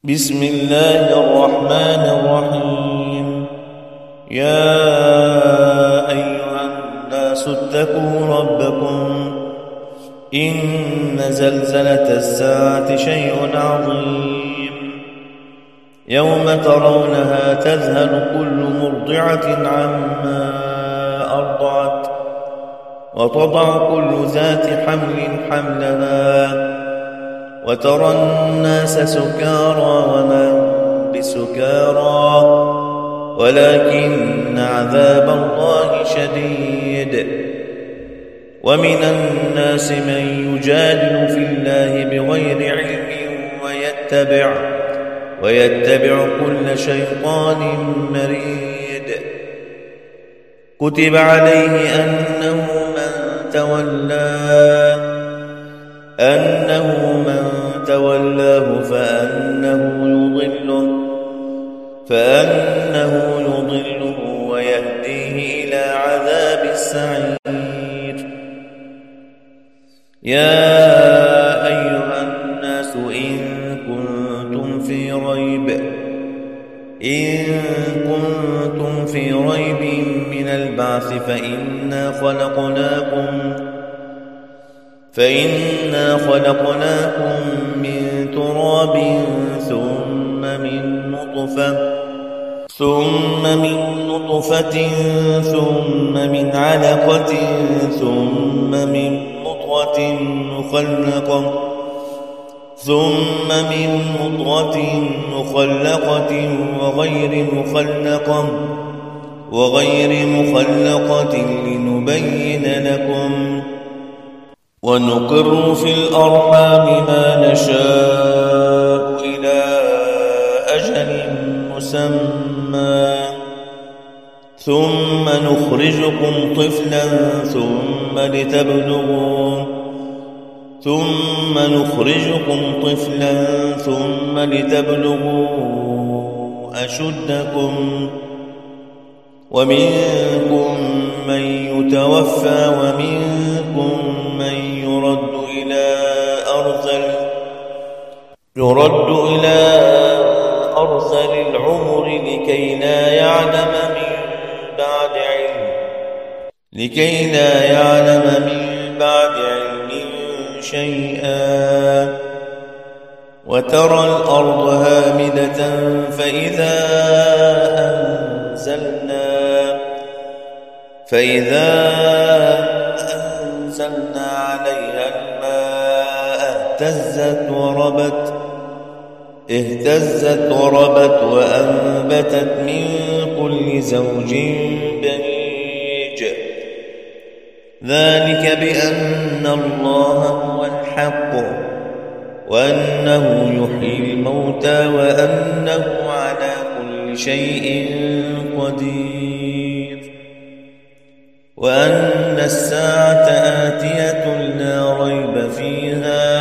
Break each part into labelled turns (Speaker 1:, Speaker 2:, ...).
Speaker 1: بسم الله الرحمن الرحيم. يا أيها الناس اتقوا ربكم إن زلزلة الساعة شيء عظيم يوم ترونها تذهل كل مرضعة عما أرضعت وتضع كل ذات حمل حملها وترى الناس سكارى وما هم بسكارى ولكن عذاب الله شديد. ومن الناس من يجادل في الله بغير علم ويتبع كل شيطان مريد. كتب عليه أنه من تولاه فأنه يضله ويهديه إلى عذاب السعير. يا أيها الناس إن كنتم في ريب من البعث فإنا خلقناكم من تراب ثم من نطفة ثم من علقة ثم من مضغة مخلقة وغير مخلقة لنبين لكم ونقر في الأرحام ما نشاء إلى أجل مسمى ثم نخرجكم طفلا ثم لتبلغوا أشدكم ومنكم من يتوفى ومنكم من يرد إلى أرذل العمر لكي لا يعلم من بعد علم شيئا. وترى الأرض هامدة فإذا أنزلنا عليها الماء اهتزت وربت وأنبتت من كل زوج بهيج. ذلك بأن الله هو الحق وأنه يحيي الموتى وأنه على كل شيء قدير وأن الساعة آتية لا ريب فيها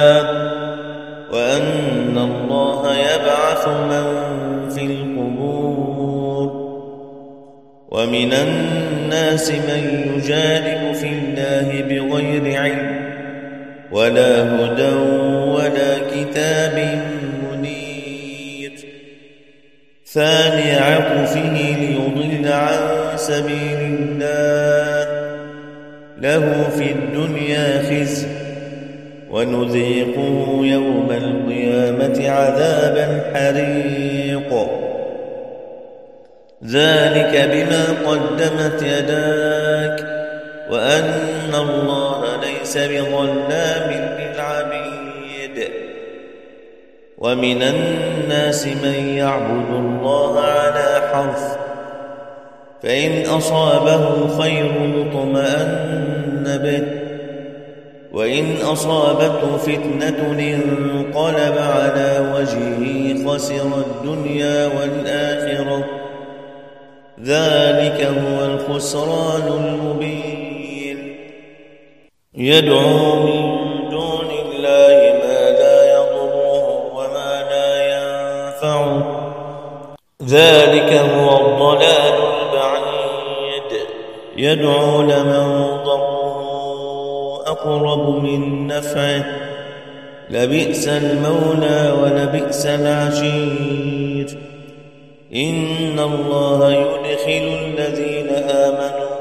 Speaker 1: وأن الله يبعث من في القبور. ومن الناس من يجادل في الله بغير علم ولا هدى ولا كتاب منير. ثاني عطفه ليضل عن سبيل الله له في الدنيا خزي ونذيقه يوم القيامة عذاب الحريق. ذلك بما قدمت يداك وأن الله ليس بظلام للعبيد. ومن الناس من يعبد الله على حرف فإن أصابه خير اطمأن به وإن أصابته فتنة انقلب على وجهه خسر الدنيا والآخرة. ذلك هو الخسران المبين. يدعو من دون الله ما لا يضره وما لا ينفعه. ذلك هو الضلال البعيد. يدعو لمن ضره أقرب من نفعه لبئس المولى ولبئس العشير. إن الله يدخل الذين آمنوا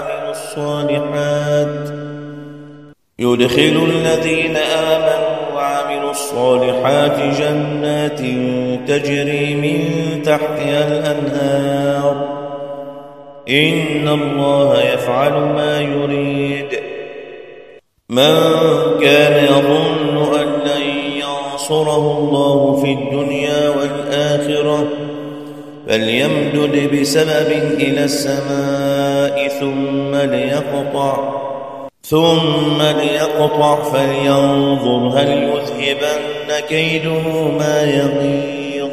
Speaker 1: وعملوا الصالحات جنات تجري من تحتها الأنهار. إن الله يفعل ما يريد. من كان يظن أن لن ينصره الله في الدنيا والآخرة فليمدد بسبب إلى السماء ثم ليقطع فلينظر هل يذهبن كيده ما يغيظ.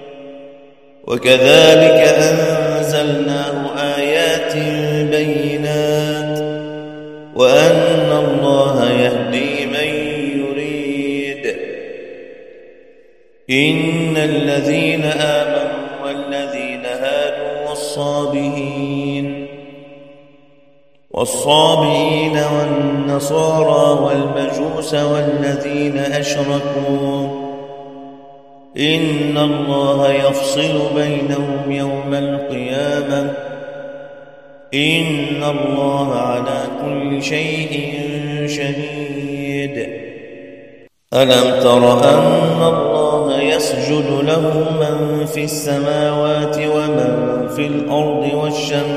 Speaker 1: وكذلك أنزلناه آيات بينات وأن الله يهدي من يريد. إن الذين آمنوا والذين هادوا والصابئين والنصارى والمجوس والذين أشركوا إن الله يفصل بينهم يوم القيامة. إن الله على كل شيء شهيد. ألم تر أن الله يسجد له من في السماوات ومن في الأرض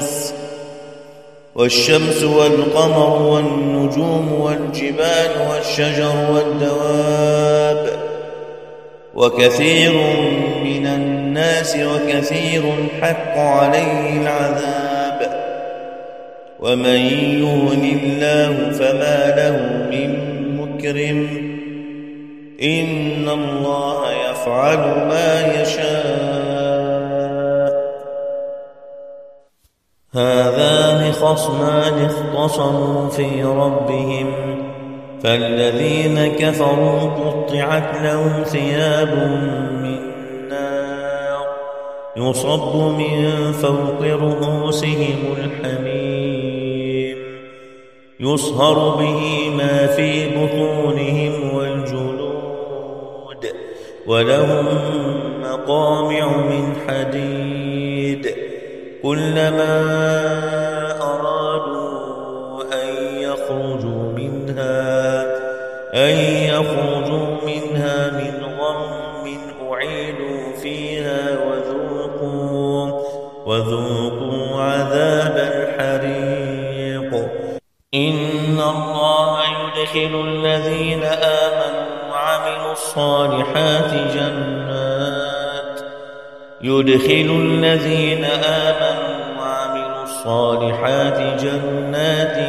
Speaker 1: والشمس والقمر والنجوم والجبال والشجر والدواب وكثير من الناس وكثير حق عليه العذاب ومن يهن الله فما له من مكرم. إن الله يفعل ما يشاء. هذان خصمان اختصموا في ربهم فالذين كفروا قطعت لهم ثياب من نار يصب من فوق رؤوسهم الحميم يصهر به ما في بطونهم والجلود ولهم مقامع من حديد كلما أرادوا أن يخرجوا منها من غم أعيدوا فيها وذوقوا عذاب الحريق. إن الله يدخل الذين آمنوا وعملوا الصالحات جنات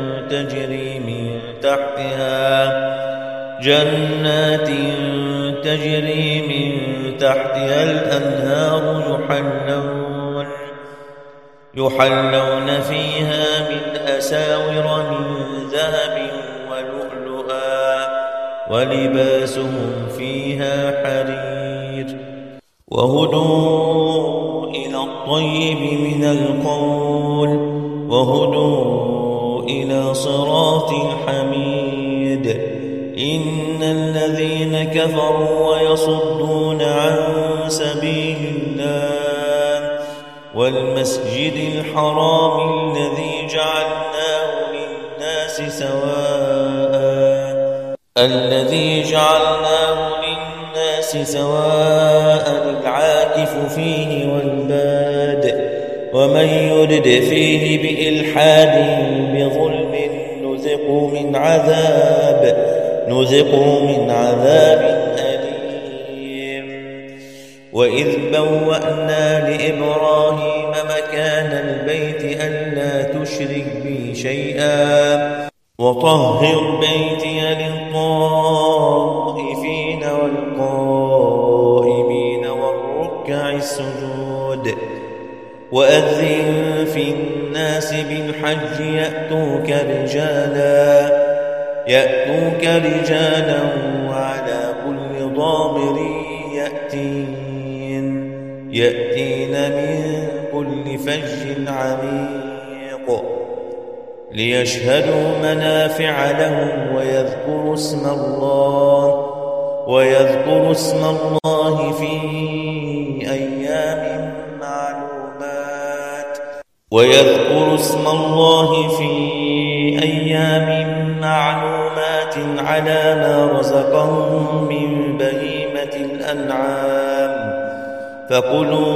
Speaker 1: تجري من تحتها الأنهار يحلون فيها من أساور من ذهب ولؤلؤا ولباسهم فيها حرير وهدوا إلى الطيب من القول وهدوا إلى صراط الحميد. إن الذين كفروا ويصدون عن سبيل الله والمسجد الحرام الذي جعلناه للناس سواء العاكف فيه والباد ومن يرد فيه بإلحاد بظلم نذقه من عذاب أليم. وإذ بوأنا لإبراهيم مكان البيت ألا تشرك بي شيئا وطهر بيتي للطائفين والقائمين والركع السجود. وأذن في الناس بالحج يأتوك رجالا وعلى كل ضامر يأتين من كل فج عميق ليشهدوا منافع لهم ويذكروا ويذكر اسم الله في أيام معلومات على ما رزقهم من بهيمة الأنعام فكلوا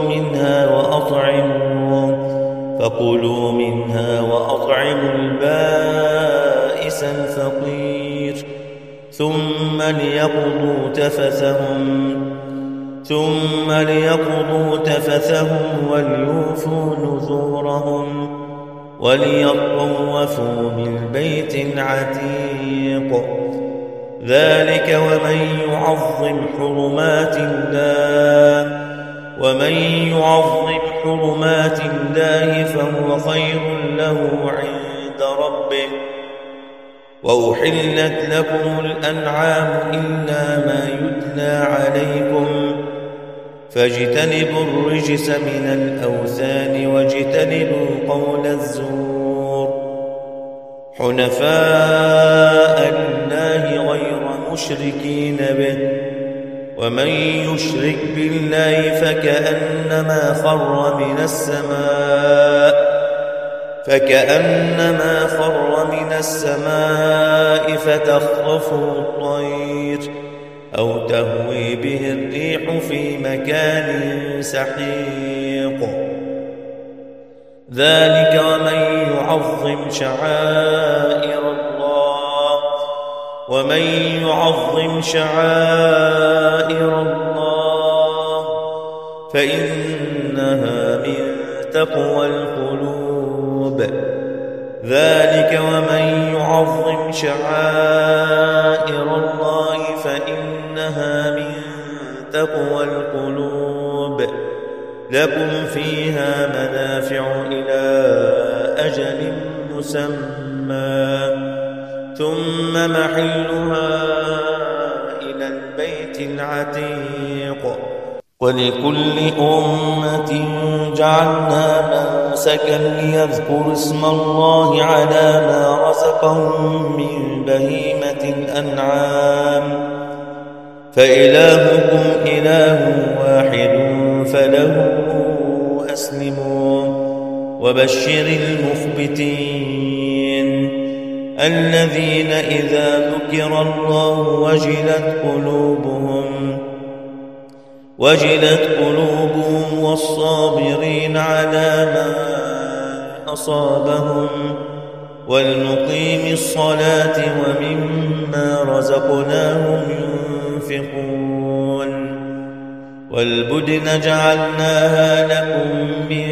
Speaker 1: منها وأطعموا البائس الفقير ثم ليقضوا تفثهم وليوفوا نذورهم وليطوفوا بالبيت العتيق ذلك ومن يعظم حرمات الله فهو خير له عند ربه وأحلت لكم الأنعام إلا ما يتلى عليكم فاجتنبوا الرجس من الأوثان واجتنبوا قول الزور حنفاء لله غير مشركين به ومن يشرك بالله فكأنما خر من السماء فتخطفه الطير أو تهوي به الريح في مكان سحيق ذلك ومن يعظم شعائر الله فإنها من تقوى القلوب ذلك ومن يعظم شعائر الله فإنها من تقوى القلوب لكم فيها منافع إلى أجل مسمى ثم محلها إلى البيت العتيق ولكل أمة جعلنا منسكا ليذكروا اسم الله على ما رزقهم من بهيمة الأنعام فإلهكم إله واحد فله أسلموا وبشر المخبتين الذين إذا ذكر الله وجلت قلوبهم والصابرين على ما أصابهم والمقيم الصلاة ومما رزقناهم ينفقون والبدن جعلناها لكم من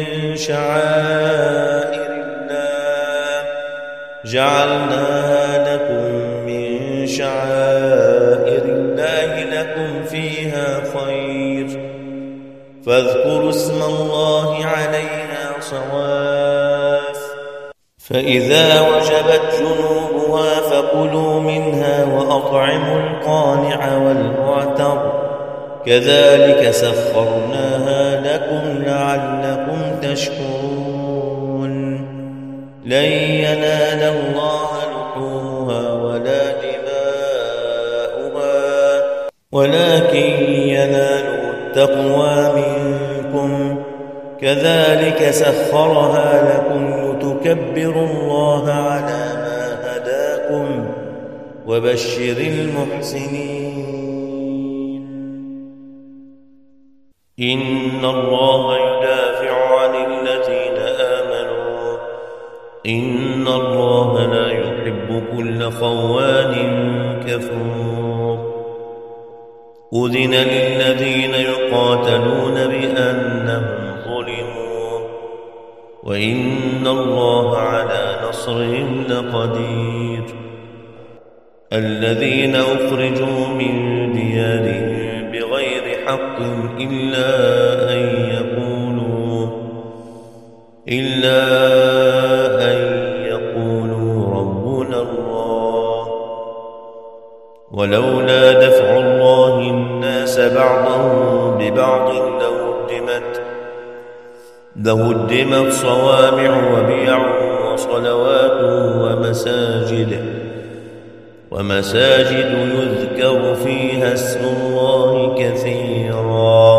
Speaker 1: شعائر الله لكم فيها خير فاذكروا اسم الله عليها صواف فإذا وجبت جنوبها فكلوا منها وأطعموا القانع والمعتر كذلك سخرناها لكم لعلكم تشكرون لن ينال الله لحومها ولا دماؤها ولكن يناله التقوى منكم كذلك سخرها لكم لتكبروا الله على ما هداكم وبشر المحسنين إن الله يدافع عن الذين آمنوا إن الله لا يحب كل خوان كفور أذن للذين يقاتلون بأنهم ظلموا وإن الله على نصرهم لقدير الذين أخرجوا من ديارهم بغير حق إلا أن يقولوا ربنا الله ولولا دفع الله الناس بعضهم ببعض لهدمت صوامع وبيع وصلوات ومساجد ومساجد يذكر فيها اسم الله كثيرا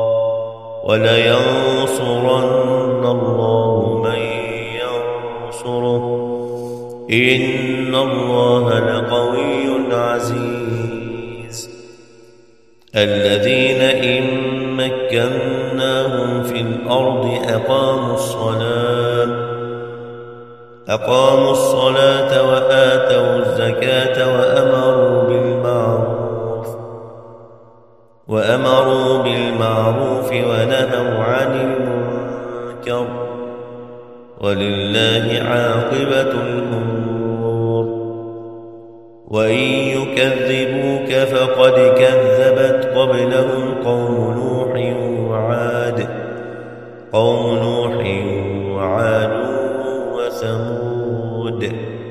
Speaker 1: ولينصرن الله من ينصره إن الله لقوي عزيز الذين إن مكناهم في الأرض أقاموا الصلاة وآتوا الزكاة وأمروا بالمعروف ونهوا عن المنكر ولله عاقبة الأمور وإن يكذبوك فقد كذبت قبلهم قوم نوح وعاد وثمود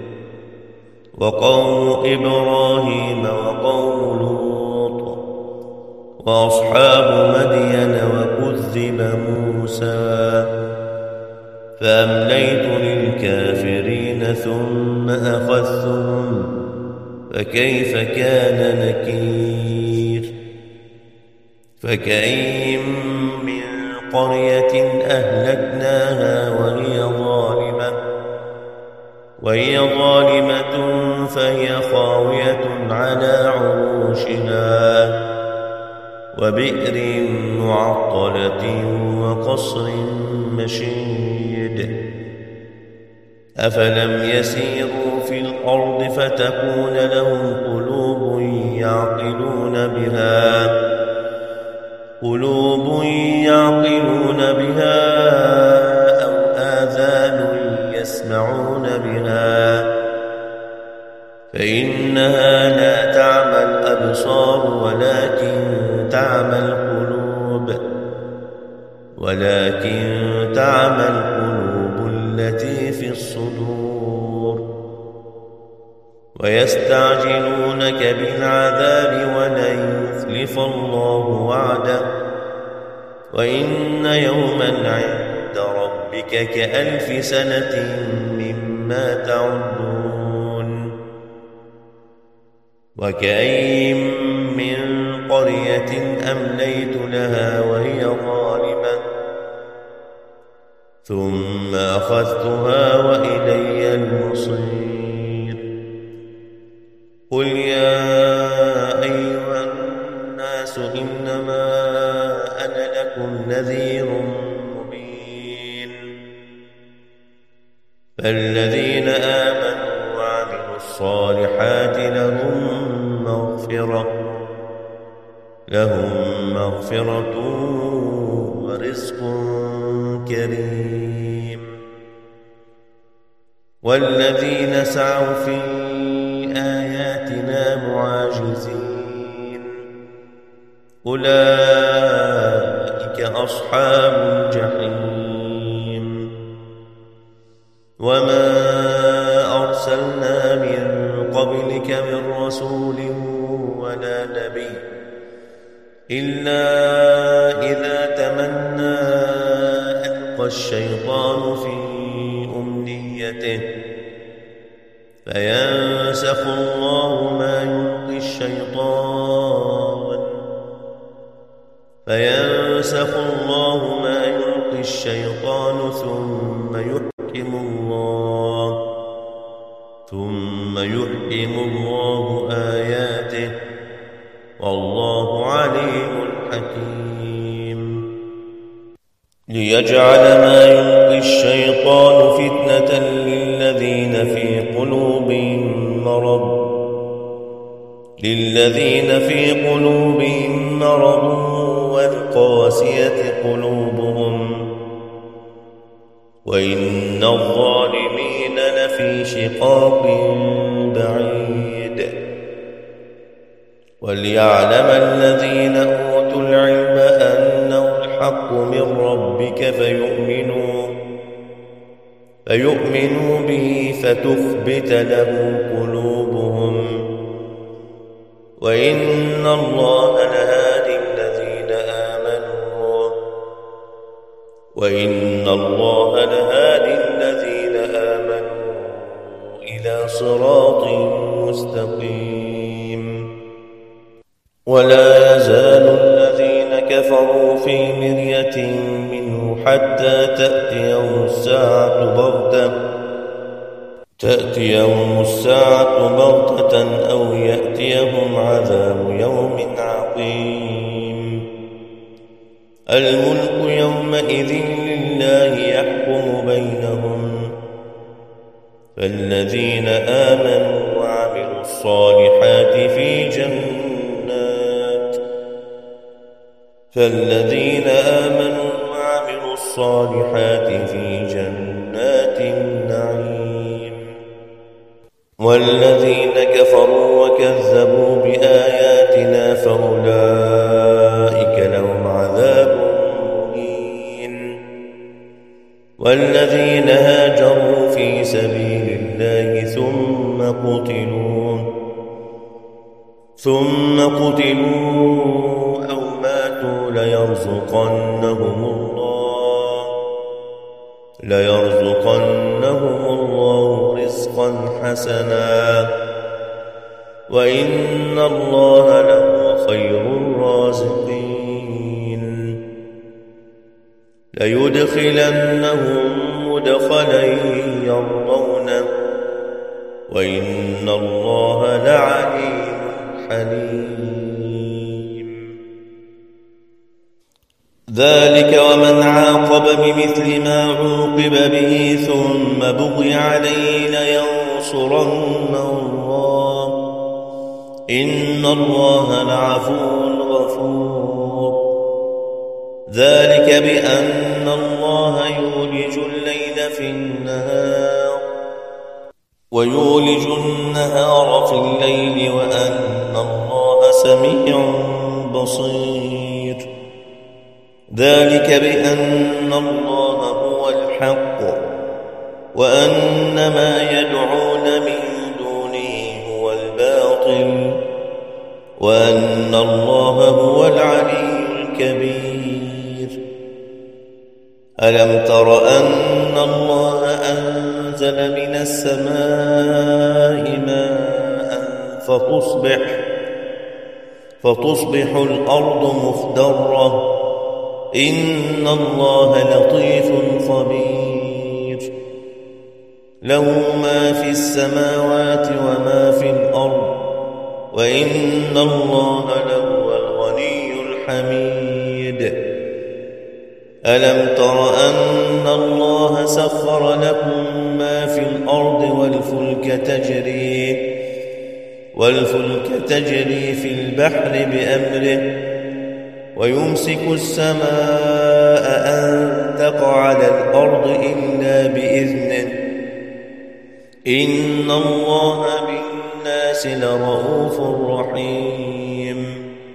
Speaker 1: وقوم إبراهيم وقوم لوط وأصحاب مدين وكذب موسى فأمليت للكافرين ثم أخذتهم فكيف كان نكير فكأين من قرية أهلكناها وهي ظالمة فهي خاوية على عروشها وبئر معطلة وقصر مشيد أفلم يسيروا في الأرض فتكون لهم قلوب يعقلون بها أو آذان يسمعون بها فإنها لا تعمى الأبصار ولكن تعمى القلوب التي في الصدور ويستعجلونك بالعذاب ولن يخلف الله وعده وإن يوما عند ربك كألف سنة مما تعدون وكأين من قرية أمليت لها وهي ظالمة ثم أخذتها وإلي المصير قل يا أيها الناس إنما أنا لكم نذير مبين فالذين آمنوا وعملوا الصالحات لهم مغفرة ورزق كريم والذين سعوا في آياتنا معاجزين أولئك أصحاب الجحيم وما أرسلنا من قبلك من رسول ولا نبي إلا إذا تمنى ألقى الشيطان في أمنيته فينسخ الله ما يلقي الشيطان ثم يحكم الله آياته والله عليم حكيم ليجعل ما يلقي الشيطان فتنة للذين في قلوبهم مرض والقاسية قلوبهم وإن الظالمين لفي شقاق بعيد وليعلم الذين أوتوا العلم أنه الحق من ربك فيؤمنوا به فتخبت له قلوبهم وإن الله لهادي الذين آمنوا إلى صراط مستقيم. ولا يزال الذين كفروا في مرية منه حتى تأتيهم الساعة بغتة أو يأتيهم عذاب يوم عقيم. الملك يومئذ لله يحكم بينهم، فالذين آمنوا وعملوا الصالحات في جنات النعيم. والذين كفروا وكذبوا بآياتنا فأولئك لهم عذاب مهين. والذين هاجروا في سبيل الله ثم قتلوا أو ماتوا ليرزقنهم الله رزقا حسنا، وإن الله لهو خير الرازقين. ليدخلنهم مدخلا يرضونه، وإن الله لعليم حليم. ذلك ومن عاقب بمثل ما عوقب به ثم بغي عليه لينصرنه الله، إن الله لعفو غفور. ذلك بأن الله يولج الليل في النهار ويولج النهار في الليل، وأن الله سميع بصير. ذلك بأن الله هو الحق، وأن ما يدعون من دونه هو الباطل، وأن الله هو العلي الكبير. ألم تر أن الله أنزل من السماء ماء فتصبح الأرض مخضرة، إن الله لطيف خبير. له ما في السماوات وما في الأرض، وإن الله لهو الغني الحميد. ألم تر أن الله سخر لكم ما في الأرض والفلك تجري في البحر بأمره، ويمسك السماء أن تقع على الأرض إلا بإذنه، إن الله بالناس لرءوف رحيم.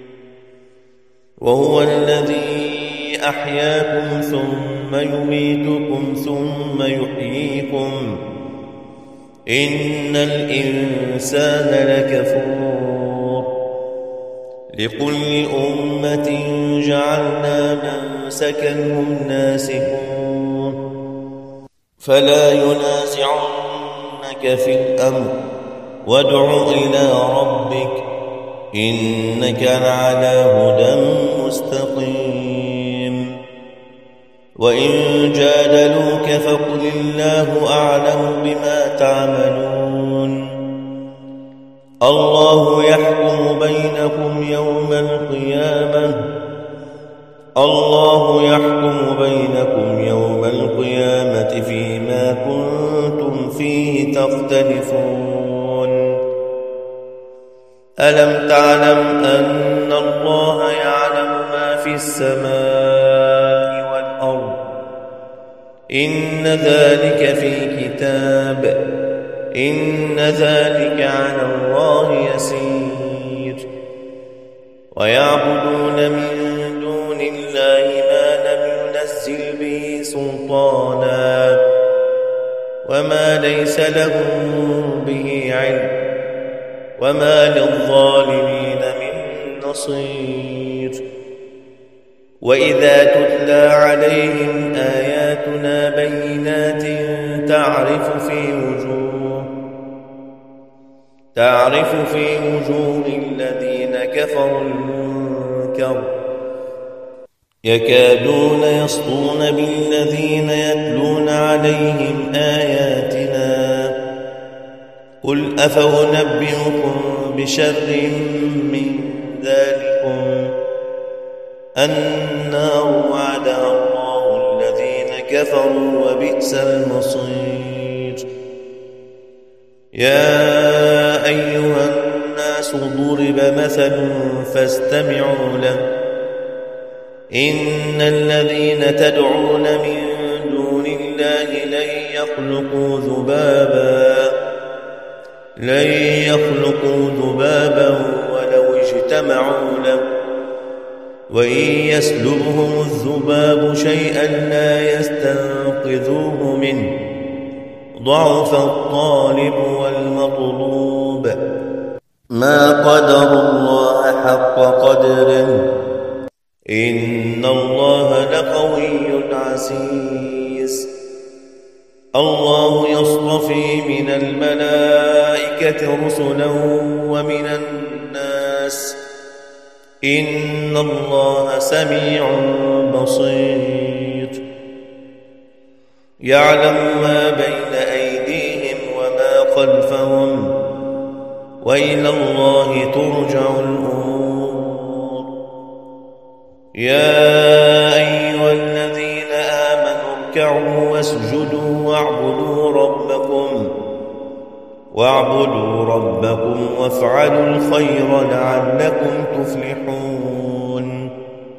Speaker 1: وهو الذي أحياكم ثم يميتكم ثم يحييكم، إن الإنسان لكفور. لكل أمة جعلنا منسكا هم ناسكوه، فلا ينازعنك في الأمر، وادع إلى ربك إنك لعلى هدى مستقيم. وإن جادلوك فقل الله أعلم بما تعملون، الله يحكم بينكم يوم القيامة فيما كنتم فيه تختلفون. ألم تعلم أن الله يعلم ما في السماء والأرض، إن ذلك في كتاب، إن ذلك على الله يسير. ويعبدون من دون الله ما لم ينزل به سلطانا، وما ليس لهم به علم، وما للظالمين من نصير. وإذا تتلى عليهم آياتنا تعرف في وجوه الذين كفروا المنكر يكادون يسطون بالذين يتلون عليهم آياتنا قل أفأنبئكم بشر من ذلكم النار وعدها الله الذين كفروا وبئس المصير. يا أيها الناس ضرب مثل فاستمعوا له إن الذين تدعون من دون الله لن يخلقوا ذبابا ولو اجتمعوا له وإن يسلبهم الذباب شيئا لا يستنقذوه منه ضعف الطالب والمطلوب ما قدر الله حق قدره إن الله لقوي عزيز. الله يصطفي من الملائكة رسلا ومن الناس إن الله سميع بصير. يعلم ما بين أيديهم وما خلفهم وإلى الله ترجع الأمور. يا أيها الذين آمنوا اركعوا واسجدوا واعبدوا ربكم وافعلوا الخير لعلكم تفلحون.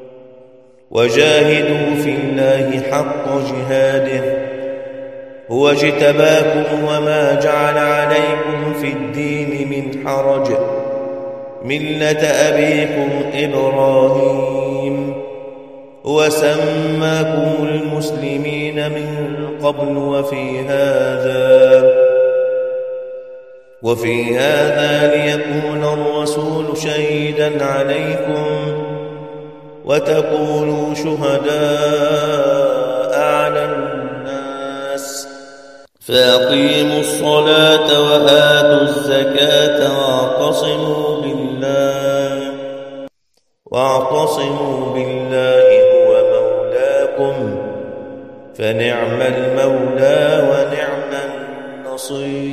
Speaker 1: وجاهدوا في الله حق جهاده هو اجتباكم وما جعل عليكم في الدين من حرج ملة أبيكم إبراهيم هو سماكم المسلمين من قبل وفي هذا ليكون الرسول شهيدا عليكم وتكونوا شهداء على الناس فأقيموا الصلاة وآتوا الزكاة واعتصموا بالله هو مولاكم فنعم المولى ونعم النصير.